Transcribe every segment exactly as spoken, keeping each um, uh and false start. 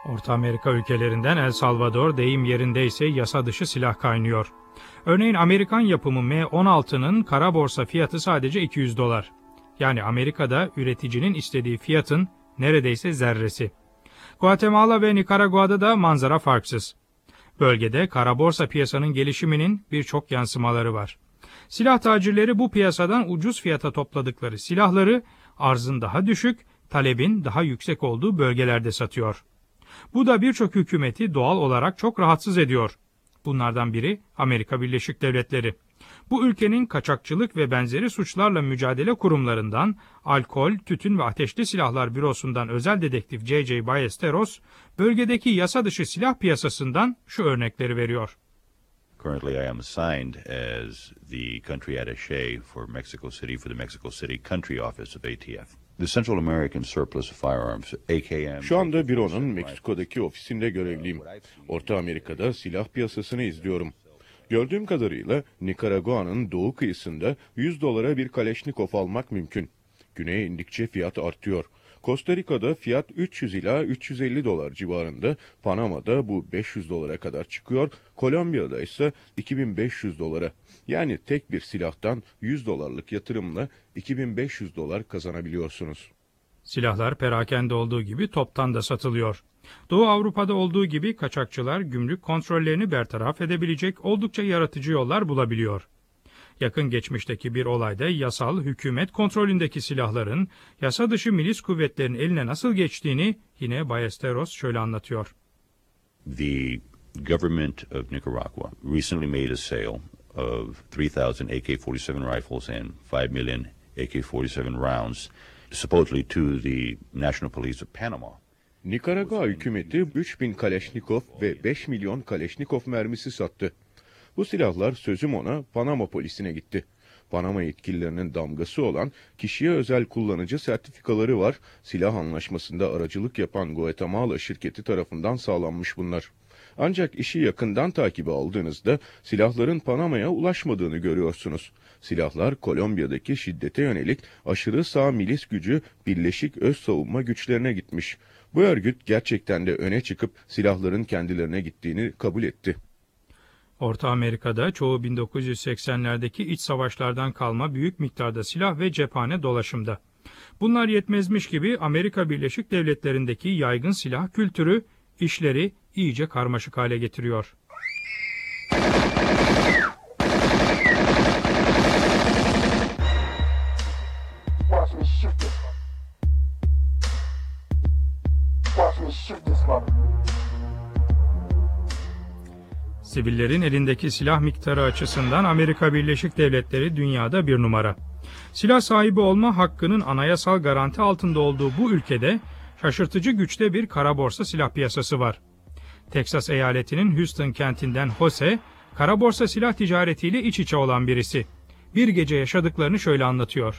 Orta Amerika ülkelerinden El Salvador deyim yerindeyse yasa dışı silah kaynıyor. Örneğin Amerikan yapımı M on altının kara borsa fiyatı sadece iki yüz dolar. Yani Amerika'da üreticinin istediği fiyatın neredeyse zerresi. Guatemala ve Nikaragua'da da manzara farksız. Bölgede kara borsa piyasanın gelişiminin birçok yansımaları var. Silah tacirleri bu piyasadan ucuz fiyata topladıkları silahları arzın daha düşük, talebin daha yüksek olduğu bölgelerde satıyor. Bu da birçok hükümeti doğal olarak çok rahatsız ediyor. Bunlardan biri Amerika Birleşik Devletleri. Bu ülkenin kaçakçılık ve benzeri suçlarla mücadele kurumlarından, alkol, tütün ve ateşli silahlar bürosundan özel dedektif J J Ballesteros, bölgedeki yasa dışı silah piyasasından şu örnekleri veriyor. Currently, I am assigned as the country attaché for Mexico City for the Mexico City Country Office of A T F. The Central American Surplus of Firearms, A K M. Şu anda büronun Meksiko'daki ofisinde görevliyim. Orta Amerika'da silah piyasasını izliyorum. Gördüğüm kadarıyla Nikaragua'nın doğu kıyısında yüz dolara bir Kaleşnikov almak mümkün. Güneye indikçe fiyat artıyor. Costa Rica'da fiyat üç yüz ila üç yüz elli dolar civarında, Panama'da bu beş yüz dolara kadar çıkıyor, Kolombiya'da ise iki bin beş yüz dolara. Yani tek bir silahtan yüz dolarlık yatırımla iki bin beş yüz dolar kazanabiliyorsunuz. Silahlar perakende olduğu gibi toptan da satılıyor. Doğu Avrupa'da olduğu gibi kaçakçılar gümrük kontrollerini bertaraf edebilecek oldukça yaratıcı yollar bulabiliyor. Yakın geçmişteki bir olayda yasal hükümet kontrolündeki silahların yasa dışı milis kuvvetlerin eline nasıl geçtiğini yine Ballesteros şöyle anlatıyor. The government of Nicaragua recently made a sale of three thousand A K forty-seven rifles and five million A K forty-seven rounds supposedly to the National Police of Panama. Nikaragua hükümeti üç bin Kaleşnikov ve beş milyon Kaleşnikov mermisi sattı. Bu silahlar sözüm ona Panama polisine gitti. Panama yetkililerinin damgası olan kişiye özel kullanıcı sertifikaları var. Silah anlaşmasında aracılık yapan Guatemala şirketi tarafından sağlanmış bunlar. Ancak işi yakından takibe aldığınızda silahların Panama'ya ulaşmadığını görüyorsunuz. Silahlar Kolombiya'daki şiddete yönelik aşırı sağ milis gücü Birleşik Öz Savunma Güçlerine gitmiş. Bu örgüt gerçekten de öne çıkıp silahların kendilerine gittiğini kabul etti. Orta Amerika'da çoğu bin dokuz yüz seksenlerdeki iç savaşlardan kalma büyük miktarda silah ve cephane dolaşımda. Bunlar yetmezmiş gibi Amerika Birleşik Devletleri'ndeki yaygın silah kültürü işleri iyice karmaşık hale getiriyor. Sivillerin elindeki silah miktarı açısından Amerika Birleşik Devletleri dünyada bir numara. Silah sahibi olma hakkının anayasal garanti altında olduğu bu ülkede şaşırtıcı güçte bir kara borsa silah piyasası var. Teksas eyaletinin Houston kentinden Jose, kara borsa silah ticaretiyle iç içe olan birisi. Bir gece yaşadıklarını şöyle anlatıyor.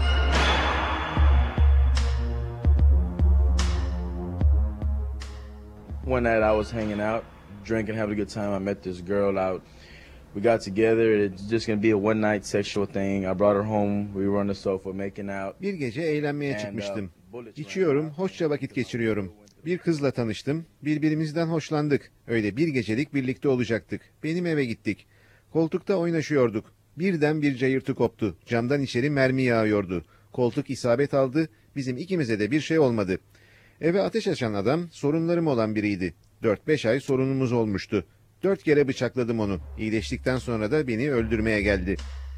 One night I was hanging out, drinking, having a good time. I met this girl out. We got together. It's just gonna be a one night sexual thing. I brought her home. We were on the sofa making out. Bir gece eğlenmeye çıkmıştım. İçiyorum, hoşça vakit geçiriyorum. Bir kızla tanıştım. Birbirimizden hoşlandık. Öyle bir gecelik birlikte olacaktık. Benim eve gittik. Koltukta oynaşıyorduk. Birden bir cayırtı koptu. Camdan içeri mermi yağıyordu. Koltuk isabet aldı. Bizim ikimize de bir şey olmadı. Eve ateş açan adam sorunlarım olan biriydi. Dört beş ay sorunumuz olmuştu. Dört kere bıçakladım onu. İyileştikten sonra da beni öldürmeye geldi.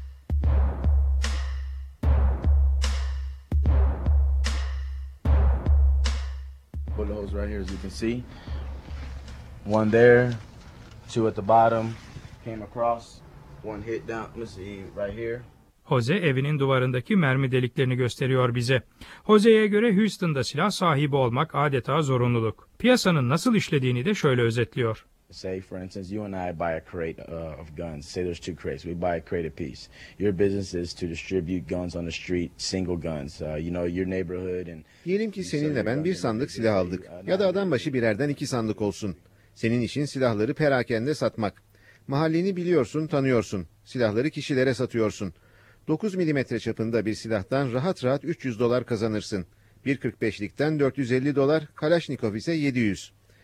Bullet holes right here, as you can see. One there, two at the bottom, came across, one hit down, let's see, right here. Jose evinin duvarındaki mermi deliklerini gösteriyor bize. Jose'ye göre Houston'da silah sahibi olmak adeta zorunluluk. Piyasanın nasıl işlediğini de şöyle özetliyor. Say, for instance, you and I buy a crate uh, of guns. Say there's two crates. We buy a crate apiece. Your business is to distribute guns on the street, single guns. Uh, you know, your neighborhood and... Diyelim ki seninle ben bir sandık silah aldık. Ya da adam başı birerden iki sandık olsun. Senin işin silahları perakende satmak. Mahalleni biliyorsun, tanıyorsun. Silahları kişilere satıyorsun. dokuz milimetre çapında bir silahtan rahat rahat üç yüz dolar kazanırsın. bir kırk beşlikten dört yüz elli dolar, Kalaşnikov ise yedi yüz.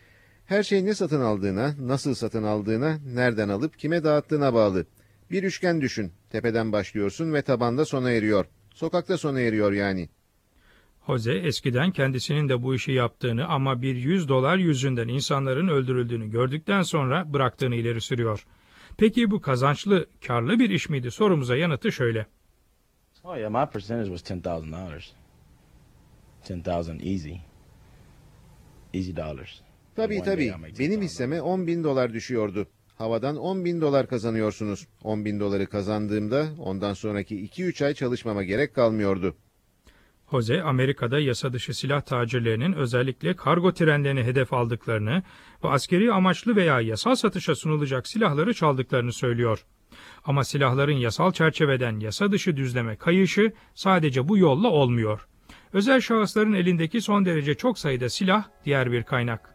Her şey ne satın aldığına, nasıl satın aldığına, nereden alıp kime dağıttığına bağlı. Bir üçgen düşün. Tepeden başlıyorsun ve tabanda sona eriyor. Sokakta sona eriyor yani. Jose eskiden kendisinin de bu işi yaptığını ama bir yüz dolar yüzünden insanların öldürüldüğünü gördükten sonra bıraktığını ileri sürüyor. Peki bu kazançlı, karlı bir iş miydi sorumuza yanıtı şöyle. Oh yeah, my percentage was ten thousand dollars. ten thousand easy. Easy dollars. Tabii tabii. Benim hisseme on bin dolar düşüyordu. Havadan on bin dolar kazanıyorsunuz. on bin doları kazandığımda ondan sonraki iki üç ay çalışmama gerek kalmıyordu. Jose, Amerika'da yasa dışı silah tacirlerinin özellikle kargo trenlerini hedef aldıklarını ve askeri amaçlı veya yasal satışa sunulacak silahları çaldıklarını söylüyor. Ama silahların yasal çerçeveden yasa dışı düzleme kayışı sadece bu yolla olmuyor. Özel şahısların elindeki son derece çok sayıda silah diğer bir kaynak.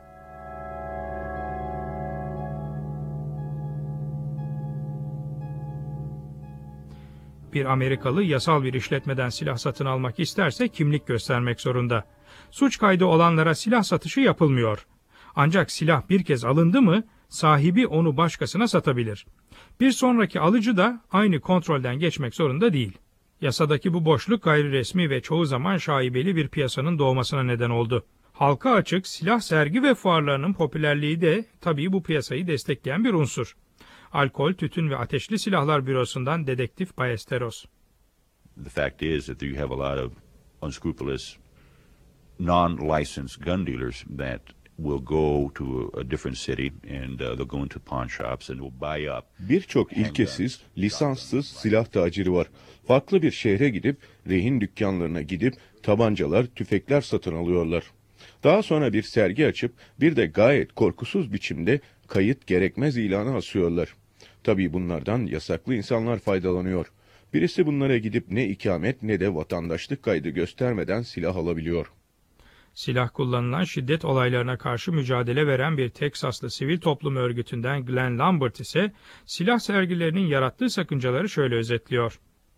Bir Amerikalı yasal bir işletmeden silah satın almak isterse kimlik göstermek zorunda. Suç kaydı olanlara silah satışı yapılmıyor. Ancak silah bir kez alındı mı sahibi onu başkasına satabilir. Bir sonraki alıcı da aynı kontrolden geçmek zorunda değil. Yasadaki bu boşluk gayri resmi ve çoğu zaman şaibeli bir piyasanın doğmasına neden oldu. Halka açık silah sergi ve fuarlarının popülerliği de tabii bu piyasayı destekleyen bir unsur. Alkol, Tütün ve Ateşli Silahlar Bürosu'ndan Dedektif Ballesteros. The fact is that you have a lot of unscrupulous, non-licensed gun dealers that will go to a different city and uh, they'll go into pawn shops and will buy up. Birçok ilkesiz, lisanssız silah taciri var. Farklı bir şehre gidip, rehin dükkanlarına gidip tabancalar, tüfekler satın alıyorlar. Daha sonra bir sergi açıp bir de gayet korkusuz biçimde kayıt gerekmez ilanı asıyorlar. Tabii bunlardan yasaklı insanlar faydalanıyor. Birisi bunlara gidip ne ikamet ne de vatandaşlık kaydı göstermeden silah alabiliyor. Silah kullanılan şiddet olaylarına karşı mücadele veren bir Teksaslı sivil toplum örgütünden Glenn Lambert ise silah sergilerinin yarattığı sakıncaları şöyle özetliyor.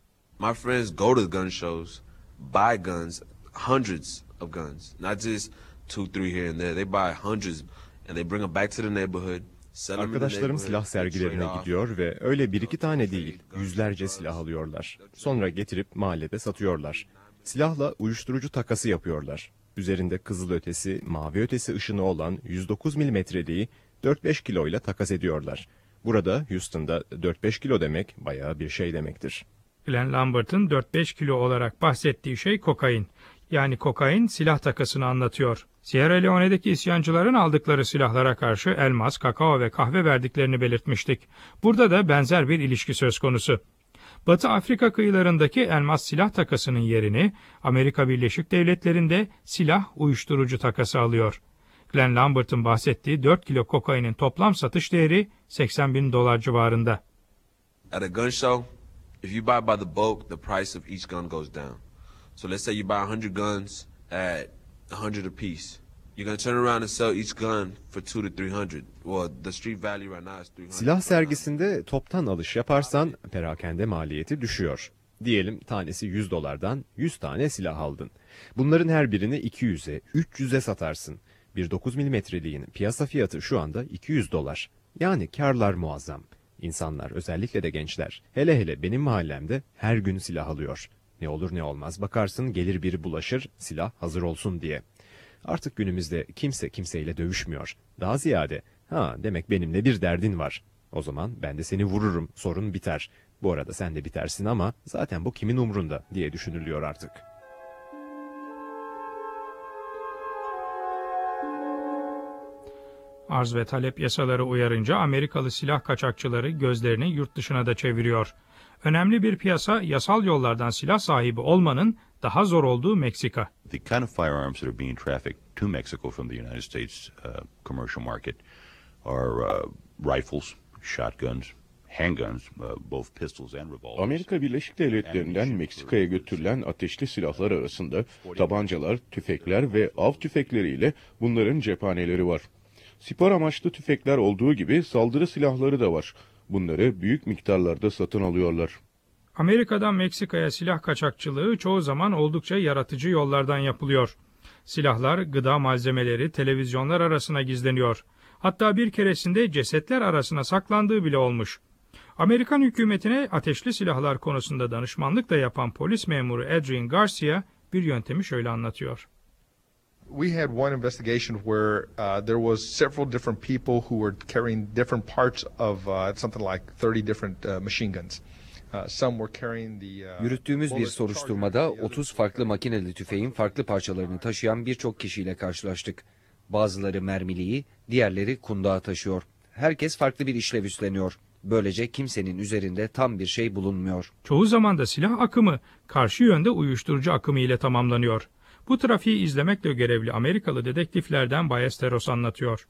My friends go to gun shows, buy guns, hundreds of guns, not just two, three here and there. They buy hundreds and they bring them back to the neighborhood. Arkadaşlarım silah sergilerine gidiyor ve öyle bir iki tane değil, yüzlerce silah alıyorlar. Sonra getirip mahallede satıyorlar. Silahla uyuşturucu takası yapıyorlar. Üzerinde kızılötesi, mavi ötesi ışını olan yüz dokuz milimetreliği dört beş kiloyla takas ediyorlar. Burada Houston'da dört beş kilo demek bayağı bir şey demektir. Glenn Lambert'ın dört beş kilo olarak bahsettiği şey kokain. Yani kokain silah takasını anlatıyor. Sierra Leone'deki isyancıların aldıkları silahlara karşı elmas, kakao ve kahve verdiklerini belirtmiştik. Burada da benzer bir ilişki söz konusu. Batı Afrika kıyılarındaki elmas silah takasının yerini Amerika Birleşik Devletleri'nde silah uyuşturucu takası alıyor. Glenn Lambert'ın bahsettiği dört kilo kokainin toplam satış değeri seksen bin dolar civarında. At a gun show, if you buy by the bulk, the price of each gun goes down. So let's say you buy one hundred guns at one hundred a piece. You're going to turn around and sell each gun for two to three hundred. Well, the street value right now is three hundred. Silah sergisinde toptan alış yaparsan perakende maliyeti düşüyor. Diyelim tanesi yüz dolardan yüz tane silah aldın. Bunların her birini iki yüze, üç yüze satarsın. Bir dokuz milimetreliğin piyasa fiyatı şu anda iki yüz dolar. Yani karlar muazzam. İnsanlar, özellikle de gençler, hele hele benim mahallemde her gün silah alıyor. Ne olur ne olmaz bakarsın gelir biri bulaşır, silah hazır olsun diye. Artık günümüzde kimse kimseyle dövüşmüyor. Daha ziyade, ha demek benimle bir derdin var. O zaman ben de seni vururum, sorun biter. Bu arada sen de bitersin ama zaten bu kimin umrunda diye düşünülüyor artık. Arz ve talep yasaları uyarınca Amerikalı silah kaçakçıları gözlerini yurt dışına da çeviriyor. Önemli bir piyasa, yasal yollardan silah sahibi olmanın daha zor olduğu Meksika. The kind of firearms that are being trafficked to Mexico from the United States uh, commercial market are uh, rifles, shotguns, handguns, uh, both pistols and revolvers. Amerika Birleşik Devletleri'nden Meksika'ya götürülen ateşli silahlar arasında tabancalar, tüfekler ve av tüfekleriyle bunların cephaneleri var. Spor amaçlı tüfekler olduğu gibi saldırı silahları da var. Bunları büyük miktarlarda satın alıyorlar. Amerika'dan Meksika'ya silah kaçakçılığı çoğu zaman oldukça yaratıcı yollardan yapılıyor. Silahlar, gıda malzemeleri, televizyonlar arasına gizleniyor. Hatta bir keresinde cesetler arasına saklandığı bile olmuş. Amerikan hükümetine ateşli silahlar konusunda danışmanlık da yapan polis memuru Adrian Garcia bir yöntemi şöyle anlatıyor. We had one investigation where uh, there was several different people who were carrying different parts of uh, something like thirty different uh, machine guns. Uh, some were carrying the uh, Yürüttüğümüz bir soruşturmada otuz farklı makineli tüfeğin farklı parçalarını taşıyan birçok kişiyle karşılaştık. Bazıları mermiliği, diğerleri kundağı taşıyor. Herkes farklı bir işlev üstleniyor. Böylece kimsenin üzerinde tam bir şey bulunmuyor. Çoğu zaman da silah akımı karşı yönde uyuşturucu akımı ile tamamlanıyor. Bu trafiği izlemekle görevli Amerikalı dedektiflerden Ballesteros anlatıyor.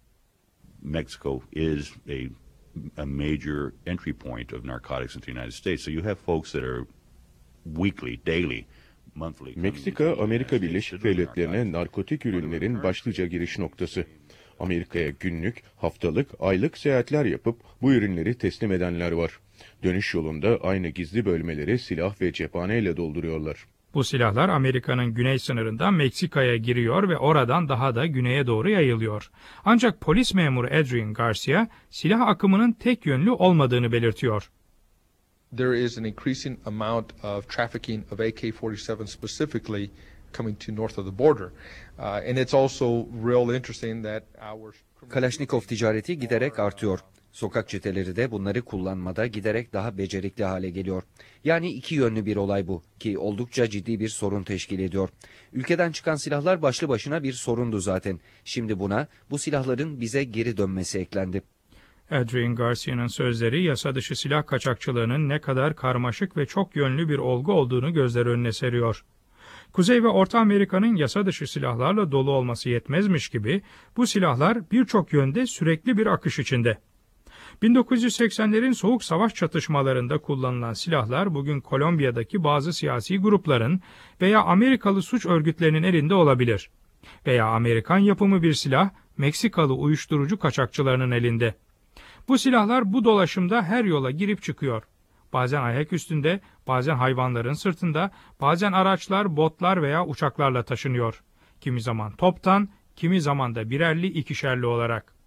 Mexico is a, a major entry point of narcotics into the United States. So you have folks that are weekly, daily, monthly. Meksika, Amerika Birleşik Devletleri'ne narkotik ürünlerin başlıca giriş noktası. Amerika'ya günlük, haftalık, aylık seyahatler yapıp bu ürünleri teslim edenler var. Dönüş yolunda aynı gizli bölmeleri silah ve cephaneyle dolduruyorlar. Bu silahlar Amerika'nın güney sınırından Meksika'ya giriyor ve oradan daha da güneye doğru yayılıyor. Ancak polis memuru Adrian Garcia, silah akımının tek yönlü olmadığını belirtiyor. There is an increasing amount of trafficking of A K forty-seven specifically coming to north of the border. Uh, and it's also real interesting that our Kalaşnikov ticareti giderek artıyor. Sokak çeteleri de bunları kullanmada giderek daha becerikli hale geliyor. Yani iki yönlü bir olay bu ki oldukça ciddi bir sorun teşkil ediyor. Ülkeden çıkan silahlar başlı başına bir sorundu zaten. Şimdi buna bu silahların bize geri dönmesi eklendi. Adrian Garcia'nın sözleri yasa dışı silah kaçakçılığının ne kadar karmaşık ve çok yönlü bir olgu olduğunu gözler önüne seriyor. Kuzey ve Orta Amerika'nın yasa dışı silahlarla dolu olması yetmezmiş gibi bu silahlar birçok yönde sürekli bir akış içinde. bin dokuz yüz seksenlerin soğuk savaş çatışmalarında kullanılan silahlar bugün Kolombiya'daki bazı siyasi grupların veya Amerikalı suç örgütlerinin elinde olabilir. Veya Amerikan yapımı bir silah Meksikalı uyuşturucu kaçakçılarının elinde. Bu silahlar bu dolaşımda her yola girip çıkıyor. Bazen ayak üstünde, bazen hayvanların sırtında, bazen araçlar, botlar veya uçaklarla taşınıyor. Kimi zaman toptan, kimi zaman da birerli, ikişerli olarak.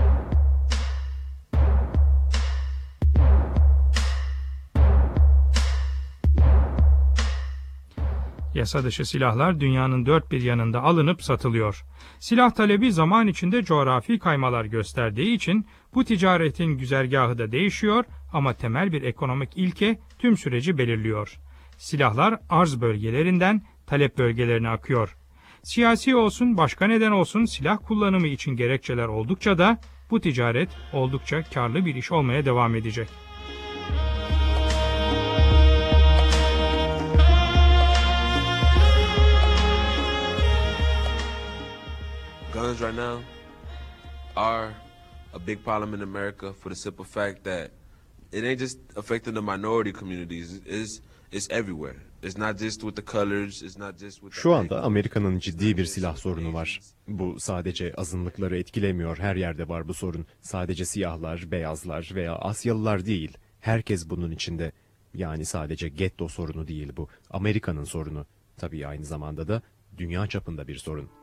Yasa dışı silahlar dünyanın dört bir yanında alınıp satılıyor. Silah talebi zaman içinde coğrafi kaymalar gösterdiği için bu ticaretin güzergahı da değişiyor ama temel bir ekonomik ilke tüm süreci belirliyor. Silahlar arz bölgelerinden talep bölgelerine akıyor. Siyasi olsun başka neden olsun silah kullanımı için gerekçeler oldukça da bu ticaret oldukça karlı bir iş olmaya devam edecek. Guns right now are a big problem in America for the simple fact that it ain't just affecting the minority communities. It's, it's everywhere. It's not just with the colors, it's not just with the... Şu anda Amerika'nın ciddi bir silah sorunu var. Bu sadece azınlıkları etkilemiyor. Her yerde var bu sorun. Sadece siyahlar, beyazlar veya Asyalılar değil. Herkes bunun içinde. Yani sadece getto sorunu değil bu. Amerika'nın sorunu. Tabii aynı zamanda da dünya çapında bir sorun.